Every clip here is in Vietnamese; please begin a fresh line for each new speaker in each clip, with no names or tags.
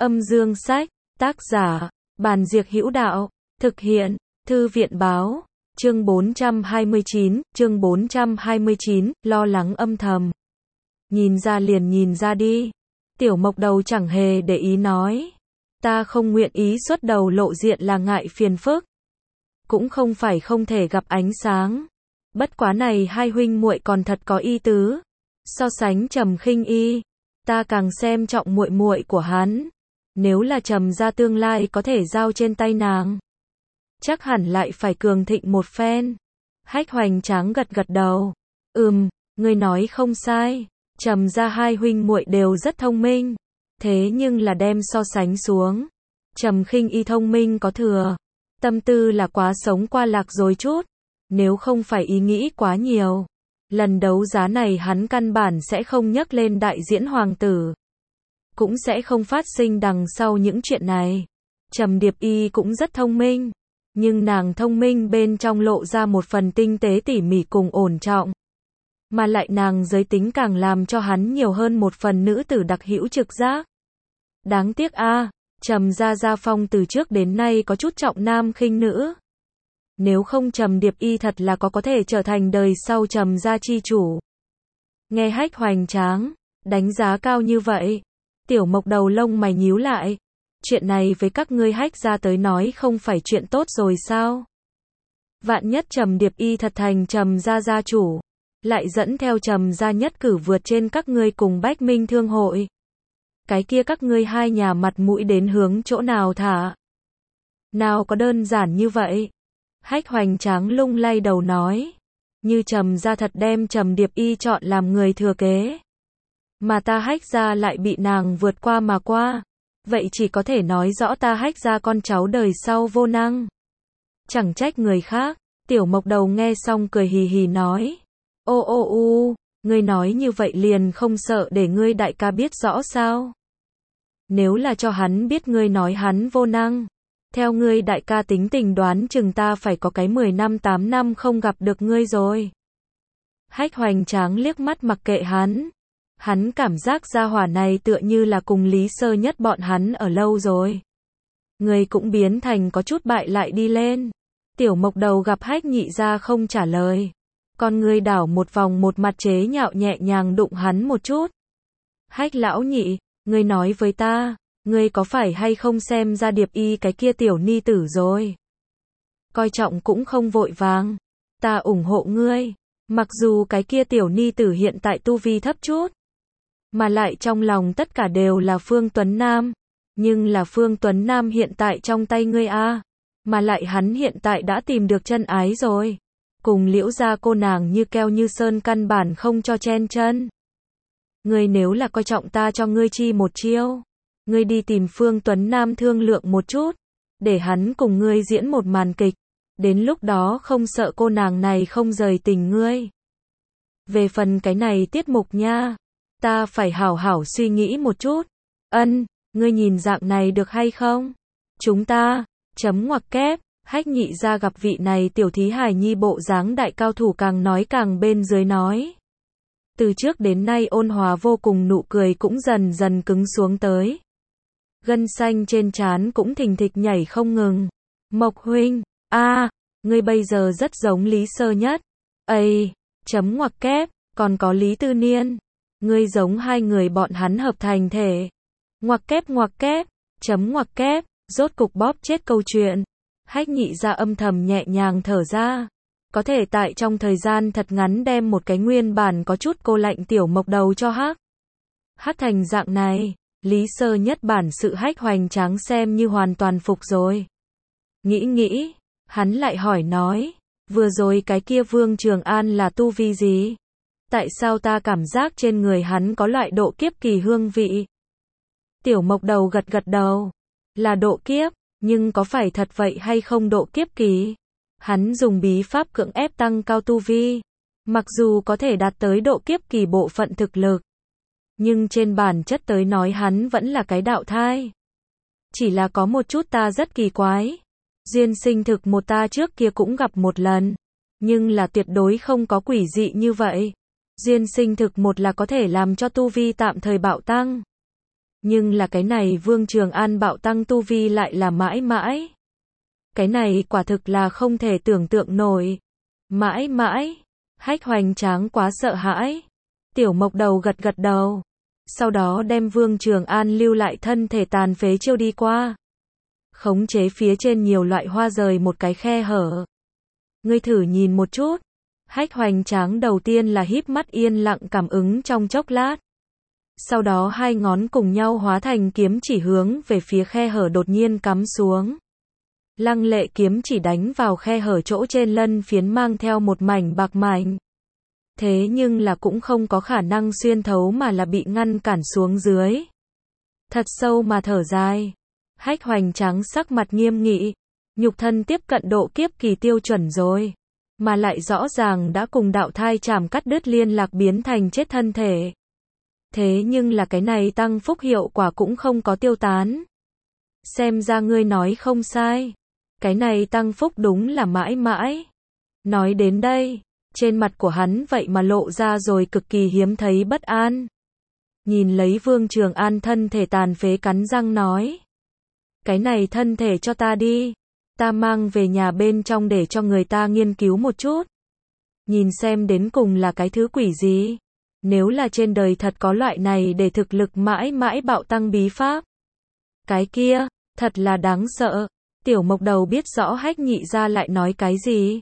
Âm dương sách, tác giả, Bàn Diệc Hữu Đạo, thực hiện, Thư viện báo, chương 429, lo lắng âm thầm. Nhìn ra liền nhìn ra đi. Tiểu Mộc Đầu chẳng hề để ý nói. Ta không nguyện ý xuất đầu lộ diện là ngại phiền phức. Cũng không phải không thể gặp ánh sáng. Bất quá này hai huynh muội còn thật có ý tứ. So sánh Trầm Khinh Y, ta càng xem trọng muội muội của hắn. Nếu là Trầm gia tương lai có thể giao trên tay nàng, chắc hẳn lại phải cường thịnh một phen. Hách Hoành Tráng gật gật đầu. Ngươi nói không sai. Trầm gia hai huynh muội đều rất thông minh. Thế nhưng là đem so sánh xuống, Trầm Khinh Y thông minh có thừa. Tâm tư là quá sống qua lạc rồi chút. Nếu không phải ý nghĩ quá nhiều, lần đấu giá này hắn căn bản sẽ không nhắc lên đại diễn hoàng tử. Cũng sẽ không phát sinh đằng sau những chuyện này. Trầm Điệp Y cũng rất thông minh. Nhưng nàng thông minh bên trong lộ ra một phần tinh tế tỉ mỉ cùng ổn trọng. Mà lại nàng giới tính càng làm cho hắn nhiều hơn một phần nữ tử đặc hữu trực giác. Đáng tiếc Trầm gia gia phong từ trước đến nay có chút trọng nam khinh nữ. Nếu không Trầm Điệp Y thật là có thể trở thành đời sau Trầm gia chi chủ. Nghe Hách Hoành Tráng đánh giá cao như vậy, Tiểu Mộc Đầu lông mày nhíu lại. Chuyện này với các ngươi Hách gia tới nói không phải chuyện tốt rồi sao? Vạn nhất Trầm Điệp Y thật thành Trầm gia gia chủ, lại dẫn theo Trầm gia nhất cử vượt trên các ngươi cùng Bách Minh Thương hội. Cái kia các ngươi hai nhà mặt mũi đến hướng chỗ nào thả? Nào có đơn giản như vậy? Hách Hoành Tráng lung lay đầu nói. Như Trầm gia thật đem Trầm Điệp Y chọn làm người thừa kế, mà ta Hách gia lại bị nàng vượt qua mà qua, vậy chỉ có thể nói rõ ta Hách gia con cháu đời sau vô năng. Chẳng trách người khác. Tiểu Mộc Đầu nghe xong cười hì hì nói. Ngươi nói như vậy liền không sợ để ngươi đại ca biết rõ sao? Nếu là cho hắn biết ngươi nói hắn vô năng, theo ngươi đại ca tính tình đoán chừng ta phải có cái 10 năm 8 năm không gặp được ngươi rồi. Hách Hoành Tráng liếc mắt mặc kệ hắn. Hắn cảm giác gia hỏa này tựa như là cùng Lý Sơ Nhất bọn hắn ở lâu rồi. Người cũng biến thành có chút bại lại đi lên. Tiểu Mộc Đầu gặp Hách nhị gia không trả lời, con ngươi đảo một vòng, một mặt chế nhạo nhẹ nhàng đụng hắn một chút. Hách lão nhị, ngươi nói với ta, ngươi có phải hay không xem ra Điệp Y cái kia tiểu ni tử rồi? Coi trọng cũng không vội vàng. Ta ủng hộ ngươi. Mặc dù cái kia tiểu ni tử hiện tại tu vi thấp chút, mà lại trong lòng tất cả đều là Phương Tuấn Nam. Nhưng là Phương Tuấn Nam hiện tại trong tay ngươi mà lại hắn hiện tại đã tìm được chân ái rồi. Cùng Liễu gia cô nàng như keo như sơn, căn bản không cho chen chân. Ngươi nếu là coi trọng ta cho ngươi chi một chiêu. Ngươi đi tìm Phương Tuấn Nam thương lượng một chút, để hắn cùng ngươi diễn một màn kịch. Đến lúc đó không sợ cô nàng này không rời tình ngươi. Về phần cái này tiết mục nha, ta phải hảo hảo suy nghĩ một chút. Ngươi nhìn dạng này được hay không? Chúng ta, ngoặc kép, Hách nhị gia gặp vị này tiểu thí hài nhi bộ dáng đại cao thủ càng nói càng bên dưới nói. Từ trước đến nay ôn hòa vô cùng nụ cười cũng dần dần cứng xuống tới. Gân xanh trên trán cũng thình thịch nhảy không ngừng. Mộc huynh, ngươi bây giờ rất giống Lý Sơ Nhất. Ngoặc kép, còn có Lý Tư Niên. Ngươi giống hai người bọn hắn hợp thành thể. Ngoặc kép, ngoặc kép, rốt cục bóp chết câu chuyện. Hách nhị gia âm thầm nhẹ nhàng thở ra. Có thể tại trong thời gian thật ngắn đem một cái nguyên bản có chút cô lạnh Tiểu Mộc Đầu cho hắc thành dạng này. Lý Sơ Nhất bản sự Hách Hoành Tráng xem như hoàn toàn phục rồi. Nghĩ, hắn lại hỏi nói. Vừa rồi cái kia Vương Trường An là tu vi gì? Tại sao ta cảm giác trên người hắn có loại độ kiếp kỳ hương vị? Tiểu Mộc Đầu gật gật đầu. Là độ kiếp, nhưng có phải thật vậy hay không độ kiếp kỳ? Hắn dùng bí pháp cưỡng ép tăng cao tu vi. Mặc dù có thể đạt tới độ kiếp kỳ bộ phận thực lực, nhưng trên bản chất tới nói hắn vẫn là cái đạo thai. Chỉ là có một chút ta rất kỳ quái. Duyên sinh thực một ta trước kia cũng gặp một lần, nhưng là tuyệt đối không có quỷ dị như vậy. Duyên sinh thực một là có thể làm cho tu vi tạm thời bạo tăng. Nhưng là cái này Vương Trường An bạo tăng tu vi lại là mãi mãi. Cái này quả thực là không thể tưởng tượng nổi. Mãi mãi. Hách hoành tráng quá sợ hãi. Tiểu Mộc Đầu gật gật đầu. Sau đó đem Vương Trường An lưu lại thân thể tàn phế chiêu đi qua. Khống chế phía trên nhiều loại hoa rời một cái khe hở. Ngươi thử nhìn một chút. Hách hoành tráng đầu tiên là híp mắt yên lặng cảm ứng trong chốc lát. Sau đó hai ngón cùng nhau hóa thành kiếm chỉ hướng về phía khe hở đột nhiên cắm xuống. Lăng lệ kiếm chỉ đánh vào khe hở chỗ trên lân phiến mang theo một mảnh bạc mảnh. Thế nhưng là cũng không có khả năng xuyên thấu mà là bị ngăn cản xuống dưới. Thật sâu mà thở dài. Hách hoành tráng sắc mặt nghiêm nghị. Nhục thân tiếp cận độ kiếp kỳ tiêu chuẩn rồi. Mà lại rõ ràng đã cùng đạo thai chảm cắt đứt liên lạc biến thành chết thân thể. Thế nhưng là cái này tăng phúc hiệu quả cũng không có tiêu tán. Xem ra ngươi nói không sai. Cái này tăng phúc đúng là mãi mãi. Nói đến đây, trên mặt của hắn vậy mà lộ ra rồi cực kỳ hiếm thấy bất an. Nhìn lấy Vương Trường An thân thể tàn phế cắn răng nói. Cái này thân thể cho ta đi. Ta mang về nhà bên trong để cho người ta nghiên cứu một chút. Nhìn xem đến cùng là cái thứ quỷ gì. Nếu là trên đời thật có loại này để thực lực mãi mãi bạo tăng bí pháp. Cái kia, thật là đáng sợ. Tiểu Mộc Đầu biết rõ Hách Nhị gia lại nói cái gì.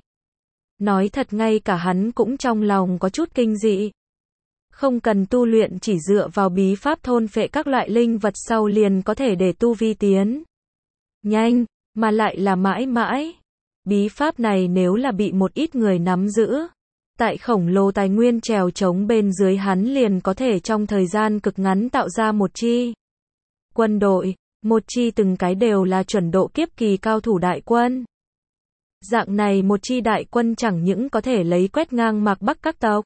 Nói thật ngay cả hắn cũng trong lòng có chút kinh dị. Không cần tu luyện chỉ dựa vào bí pháp thôn phệ các loại linh vật sau liền có thể để tu vi tiến nhanh, mà lại là mãi mãi. Bí pháp này nếu là bị một ít người nắm giữ, tại khổng lồ tài nguyên trèo trống bên dưới hắn liền có thể trong thời gian cực ngắn tạo ra một chi quân đội, một chi từng cái đều là chuẩn độ kiếp kỳ cao thủ đại quân. Dạng này một chi đại quân chẳng những có thể lấy quét ngang Mạc Bắc các tộc,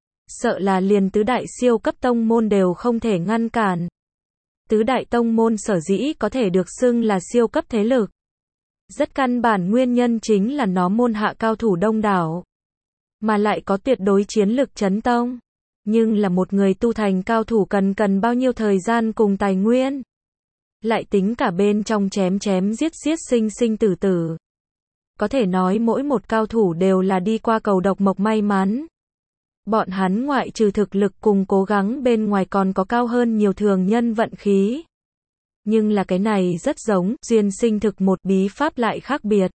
sợ là liền tứ đại siêu cấp tông môn đều không thể ngăn cản. Tứ đại tông môn sở dĩ có thể được xưng là siêu cấp thế lực. Rất căn bản nguyên nhân chính là nó môn hạ cao thủ đông đảo, mà lại có tuyệt đối chiến lực chấn tông. Nhưng là một người tu thành cao thủ cần bao nhiêu thời gian cùng tài nguyên. Lại tính cả bên trong chém giết sinh tử. Có thể nói mỗi một cao thủ đều là đi qua cầu độc mộc may mắn. Bọn hắn ngoại trừ thực lực cùng cố gắng bên ngoài còn có cao hơn nhiều thường nhân vận khí. Nhưng là cái này rất giống, duyên sinh thực một bí pháp lại khác biệt.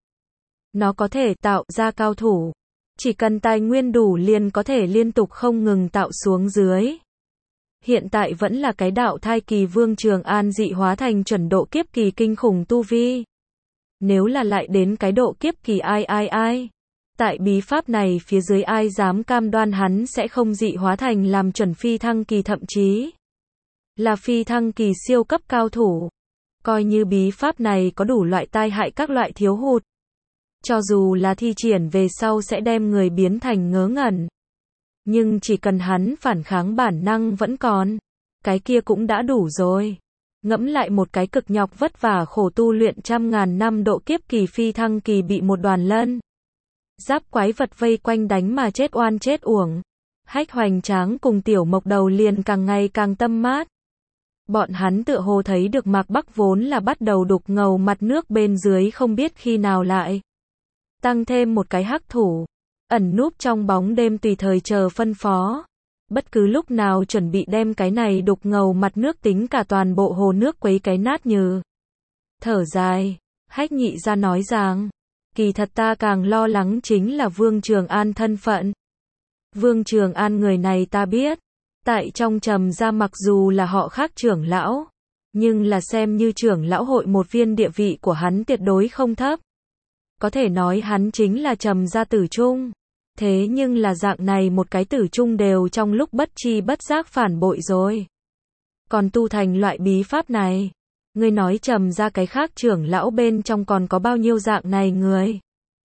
Nó có thể tạo ra cao thủ. Chỉ cần tài nguyên đủ liền có thể liên tục không ngừng tạo xuống dưới. Hiện tại vẫn là cái đạo thai kỳ Vương Trường An dị hóa thành chuẩn độ kiếp kỳ kinh khủng tu vi. Nếu là lại đến cái độ kiếp kỳ ai. Tại bí pháp này phía dưới ai dám cam đoan hắn sẽ không dị hóa thành làm chuẩn phi thăng kỳ thậm chí là phi thăng kỳ siêu cấp cao thủ. Coi như bí pháp này có đủ loại tai hại các loại thiếu hụt. Cho dù là thi triển về sau sẽ đem người biến thành ngớ ngẩn. Nhưng chỉ cần hắn phản kháng bản năng vẫn còn. Cái kia cũng đã đủ rồi. Ngẫm lại một cái cực nhọc vất vả khổ tu luyện trăm ngàn năm độ kiếp kỳ phi thăng kỳ bị một đoàn lân giáp quái vật vây quanh đánh mà chết oan chết uổng. Hách hoành tráng cùng Tiểu Mộc Đầu liền càng ngày càng tâm mát. Bọn hắn tựa hồ thấy được Mạc Bắc vốn là bắt đầu đục ngầu mặt nước bên dưới không biết khi nào lại tăng thêm một cái hắc thủ, ẩn núp trong bóng đêm tùy thời chờ phân phó. Bất cứ lúc nào chuẩn bị đem cái này đục ngầu mặt nước tính cả toàn bộ hồ nước quấy cái nát như. Thở dài, Hách Nhị gia nói rằng, kỳ thật ta càng lo lắng chính là Vương Trường An thân phận. Vương Trường An người này ta biết, tại trong Trầm gia mặc dù là họ khác trưởng lão, nhưng là xem như trưởng lão hội một viên địa vị của hắn tuyệt đối không thấp. Có thể nói hắn chính là Trầm gia tử trung. Thế nhưng là dạng này một cái tử trung đều trong lúc bất chi bất giác phản bội rồi. Còn tu thành loại bí pháp này. Ngươi nói Trầm gia cái khác trưởng lão bên trong còn có bao nhiêu dạng này người.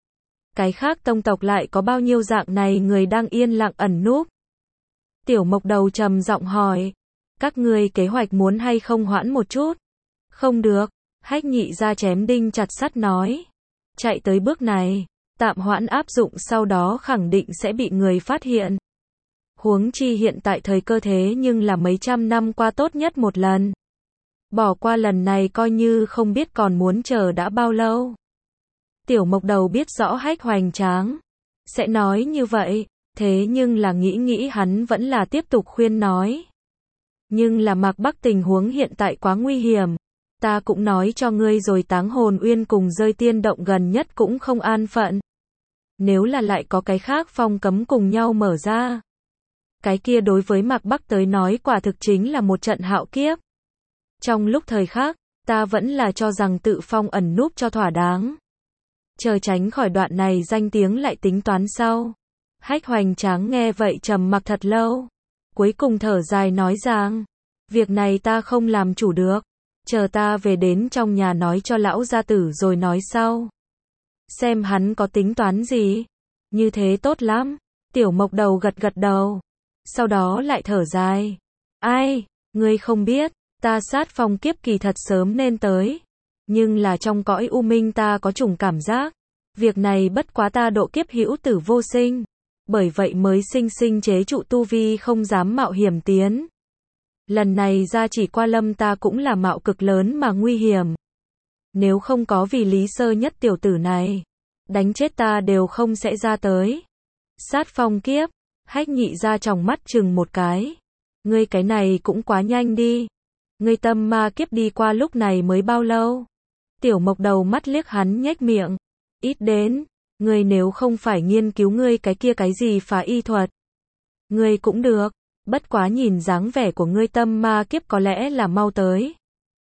Cái khác tông tộc lại có bao nhiêu dạng này người đang yên lặng ẩn núp. Tiểu Mộc Đầu trầm giọng hỏi. Các ngươi kế hoạch muốn hay không hoãn một chút? Không được. Hách Nhị gia chém đinh chặt sắt nói. Chạy tới bước này. Tạm hoãn áp dụng sau đó khẳng định sẽ bị người phát hiện. Huống chi hiện tại thời cơ thế nhưng là mấy trăm năm qua tốt nhất một lần. Bỏ qua lần này coi như không biết còn muốn chờ đã bao lâu. Tiểu Mộc Đầu biết rõ Hách Hoành Tráng sẽ nói như vậy, thế nhưng là nghĩ hắn vẫn là tiếp tục khuyên nói. Nhưng là Mạc Bắc tình huống hiện tại quá nguy hiểm. Ta cũng nói cho ngươi rồi, Táng Hồn Uyên cùng Rơi Tiên Động gần nhất cũng không an phận. Nếu là lại có cái khác phong cấm cùng nhau mở ra, cái kia đối với Mạc Bắc tới nói quả thực chính là một trận hạo kiếp. Trong lúc thời khắc, ta vẫn là cho rằng tự phong ẩn núp cho thỏa đáng. Chờ tránh khỏi đoạn này danh tiếng lại tính toán sau. Hách Hoành Tráng nghe vậy trầm mặc thật lâu. Cuối cùng thở dài nói rằng, việc này ta không làm chủ được. Chờ ta về đến trong nhà nói cho lão gia tử rồi nói sau. Xem hắn có tính toán gì. Như thế tốt lắm. Tiểu Mộc Đầu gật đầu. Sau đó lại thở dài. Ai, ngươi không biết, ta sát phong kiếp kỳ thật sớm nên tới. Nhưng là trong cõi u minh ta có chủng cảm giác. Việc này bất quá ta độ kiếp hữu tử vô sinh. Bởi vậy mới sinh chế trụ tu vi không dám mạo hiểm tiến. Lần này ra chỉ qua lâm ta cũng là mạo cực lớn mà nguy hiểm. Nếu không có vì Lý Sơ Nhất tiểu tử này, đánh chết ta đều không sẽ ra tới. Sát phong kiếp, Hách Nhị ra tròng mắt chừng một cái. Ngươi cái này cũng quá nhanh đi. Ngươi tâm ma kiếp đi qua lúc này mới bao lâu? Tiểu Mộc Đầu mắt liếc hắn nhếch miệng. Ít đến, ngươi nếu không phải nghiên cứu ngươi cái kia cái gì phá y thuật. Ngươi cũng được, bất quá nhìn dáng vẻ của ngươi tâm ma kiếp có lẽ là mau tới.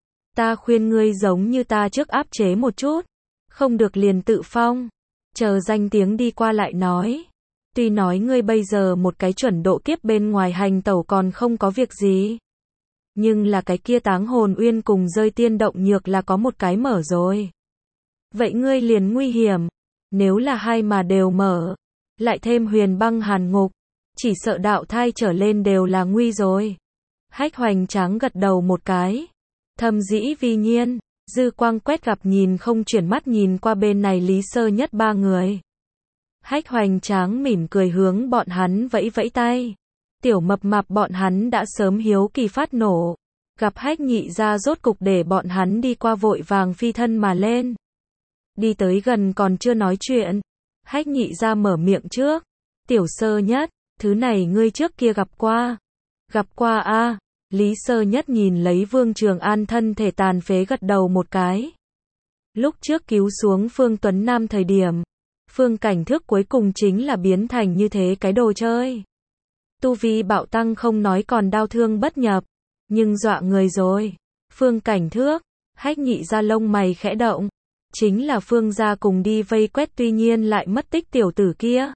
Ta khuyên ngươi giống như ta trước áp chế một chút. Không được liền tự phong. Chờ danh tiếng đi qua lại nói. Tuy nói ngươi bây giờ một cái chuẩn độ kiếp bên ngoài hành tẩu còn không có việc gì. Nhưng là cái kia Táng Hồn Uyên cùng Rơi Tiên Động nhược là có một cái mở rồi. Vậy ngươi liền nguy hiểm. Nếu là hai mà đều mở, lại thêm Huyền Băng Hàn Ngục, chỉ sợ đạo thai trở lên đều là nguy rồi. Hách Hoành Tráng gật đầu một cái. Thầm dĩ vi nhiên, dư quang quét gặp nhìn không chuyển mắt nhìn qua bên này Lý Sơ Nhất ba người. Hách Hoành Tráng mỉm cười hướng bọn hắn vẫy vẫy tay. Tiểu Mập Mạp bọn hắn đã sớm hiếu kỳ phát nổ. Gặp Hách Nhị ra rốt cục để bọn hắn đi qua vội vàng phi thân mà lên. Đi tới gần còn chưa nói chuyện. Hách Nhị ra mở miệng trước. Tiểu Sơ Nhất, thứ này ngươi trước kia gặp qua. Gặp qua a. Lý Sơ Nhất nhìn lấy Vương Trường An thân thể tàn phế gật đầu một cái. Lúc trước cứu xuống Phương Tuấn Nam thời điểm, Phương Cảnh Thước cuối cùng chính là biến thành như thế cái đồ chơi. Tu vi bạo tăng không nói còn đau thương bất nhập, nhưng dọa người rồi. Phương Cảnh Thước, Hách Nhị ra lông mày khẽ động. Chính là Phương gia cùng đi vây quét tuy nhiên lại mất tích tiểu tử kia.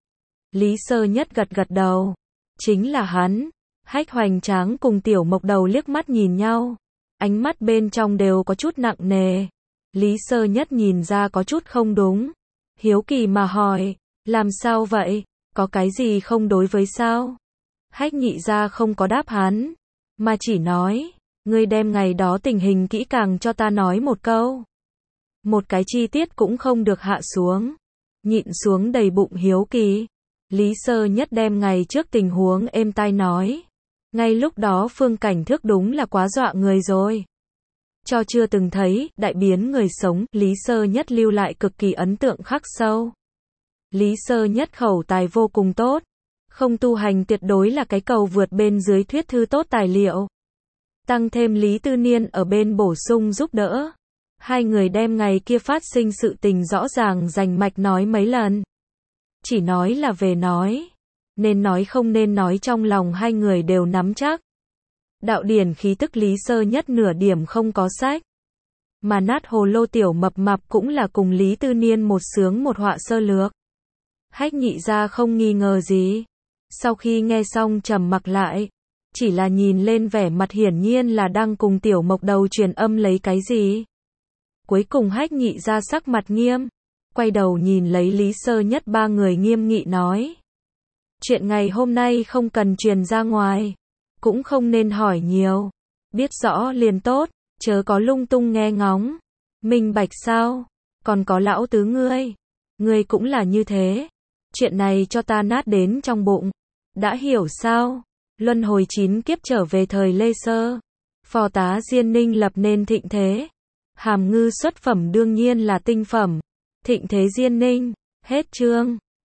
Lý Sơ Nhất gật đầu. Chính là hắn. Hách Hoành Tráng cùng Tiểu Mộc Đầu liếc mắt nhìn nhau. Ánh mắt bên trong đều có chút nặng nề. Lý Sơ Nhất nhìn ra có chút không đúng. Hiếu kỳ mà hỏi. Làm sao vậy? Có cái gì không đối với sao? Hách Nhị ra không có đáp hắn. Mà chỉ nói. Ngươi đem ngày đó tình hình kỹ càng cho ta nói một câu. Một cái chi tiết cũng không được hạ xuống. Nhịn xuống đầy bụng hiếu kỳ. Lý Sơ Nhất đem ngày trước tình huống êm tai nói. Ngay lúc đó Phương Cảnh Thước đúng là quá dọa người rồi. Cho chưa từng thấy, đại biến người sống, Lý Sơ Nhất lưu lại cực kỳ ấn tượng khắc sâu. Lý Sơ Nhất khẩu tài vô cùng tốt. Không tu hành tuyệt đối là cái cầu vượt bên dưới thuyết thư tốt tài liệu. Tăng thêm Lý Tư Niên ở bên bổ sung giúp đỡ. Hai người đem ngày kia phát sinh sự tình rõ ràng rành mạch nói mấy lần. Chỉ nói là về nói. Nên nói không nên nói trong lòng hai người đều nắm chắc. Đạo điển khí tức Lý Sơ Nhất nửa điểm không có sách. Mà nát hồ lô Tiểu Mập Mạp cũng là cùng Lý Tư Niên một sướng một họa sơ lược. Hách Nhị ra không nghi ngờ gì. Sau khi nghe xong trầm mặc lại. Chỉ là nhìn lên vẻ mặt hiển nhiên là đang cùng Tiểu Mộc Đầu truyền âm lấy cái gì. Cuối cùng Hách Nhị ra sắc mặt nghiêm. Quay đầu nhìn lấy Lý Sơ Nhất ba người nghiêm nghị nói. Chuyện ngày hôm nay không cần truyền ra ngoài. Cũng không nên hỏi nhiều. Biết rõ liền tốt, chớ có lung tung nghe ngóng. Minh bạch sao? Còn có lão tứ ngươi. Ngươi cũng là như thế. Chuyện này cho ta nát đến trong bụng. Đã hiểu sao? Luân hồi 9 kiếp trở về thời Lê Sơ. Phò tá Diên Ninh lập nên thịnh thế. Hàm ngư xuất phẩm đương nhiên là tinh phẩm. Thịnh thế Diên Ninh. Hết chương.